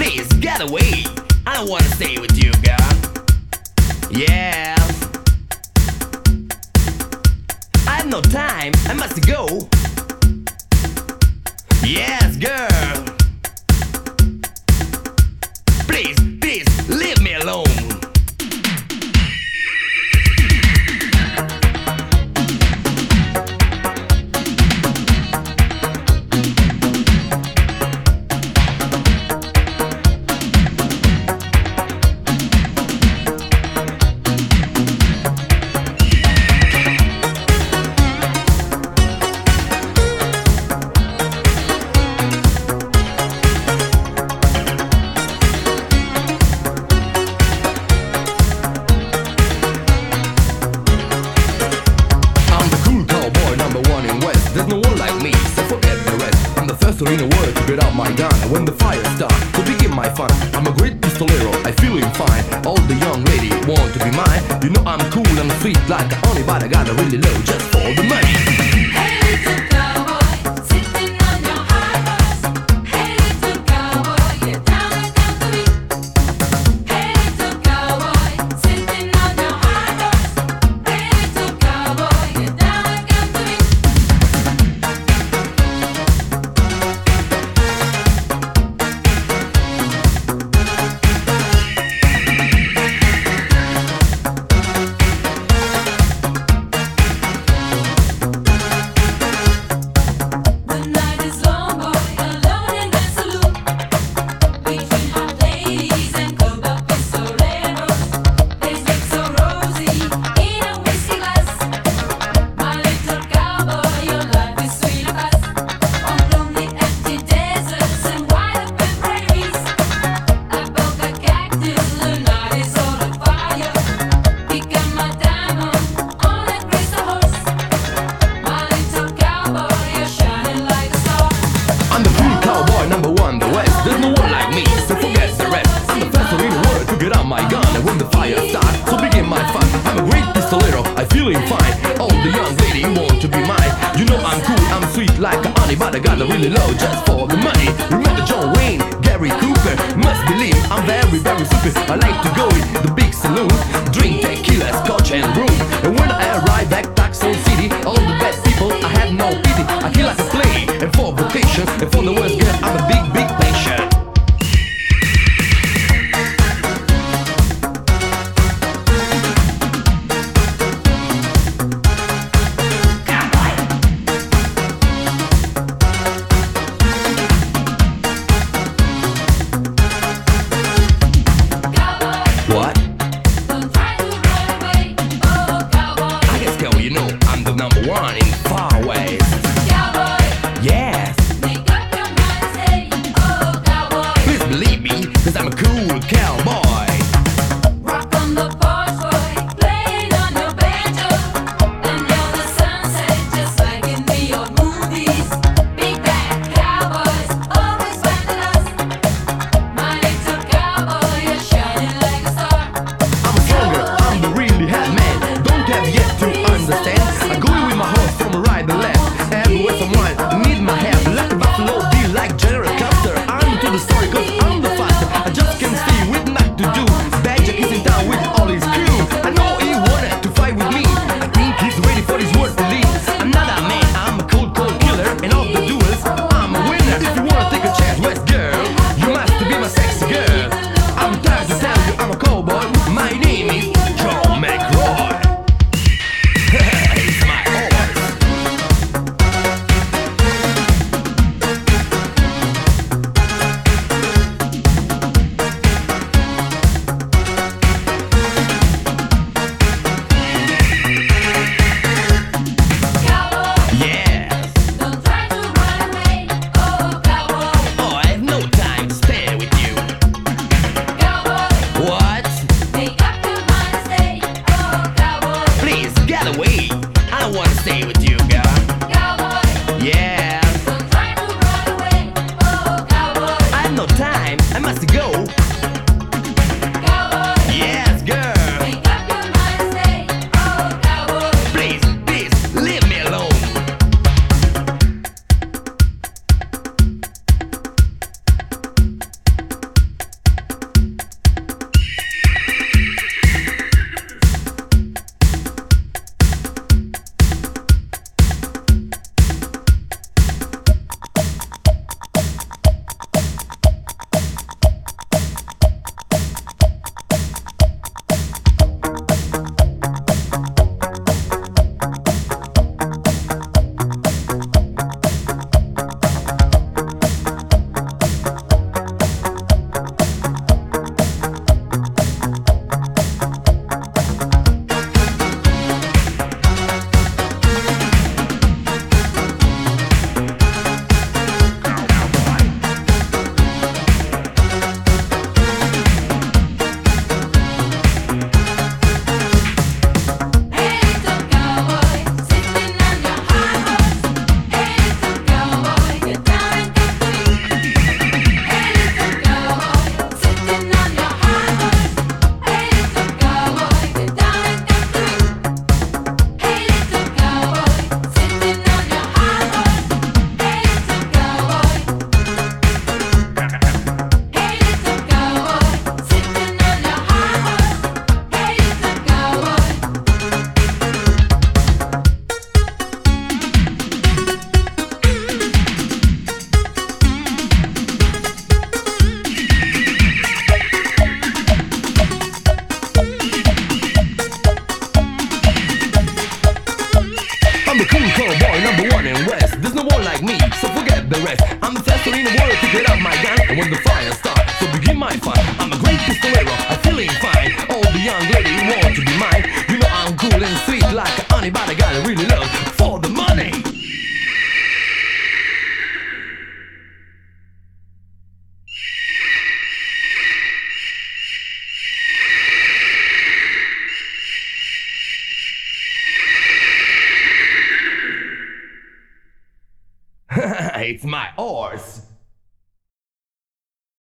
Please get away. I don't wanna stay with you, girl. Yeah. I have no time. I must go. Yes, girl. Please, please, leave me alone. There's no one like me, so forget the rest. I'm the first one in the world to get out my gun. And when the fire starts, to begin my fun, I'm a great pistolero, I feeling fine. All the young ladies want to be mine. You know I'm cool, I'm sweet like a honey, but I got a really low just for the money. Hey little cowboy, sitting on your high horse. Hey little cowboy, you're down and down to me. Hey little cowboy, sitting on your high horse. Hey little cowboy, you're down and down to me. The night is long, boy, alone in the saloon. Between hot ladies and clubbed up pistoleros, days look so rosy in a whiskey glass. My little cowboy, your life is sweet of us. On lonely empty deserts and wide open prairies, above the cactus, the night is all on fire. Become my diamond on that crystal horse. My little cowboy, you're shining like a star. I'm the cool cowboy number one, the West. There's no one like me, so forget the rest. I'm the first one in the world to get out my gun. And when the fire starts, so begin my fun. I'm a great pistolero, I feeling fine. All the young ladies want to be mine. You know I'm cool, I'm sweet like a honey, but I got a really low just for the money. Remember John Wayne, Gary Cooper, must believe I'm very, very stupid. I like to go in the big saloon, drink tequila, scotch and rum. And when I arrive back Tucson City, all the bad people, I have no pity. I kill like a play, and for vocation, and for the worst girl, I'm a big, big patient. Cowboy, my fun. I'm a great pistolero, I'm feeling fine. All the young ladies want to be mine. You know I'm cool and sweet like a honey, but I gotta really love for the money. It's my horse.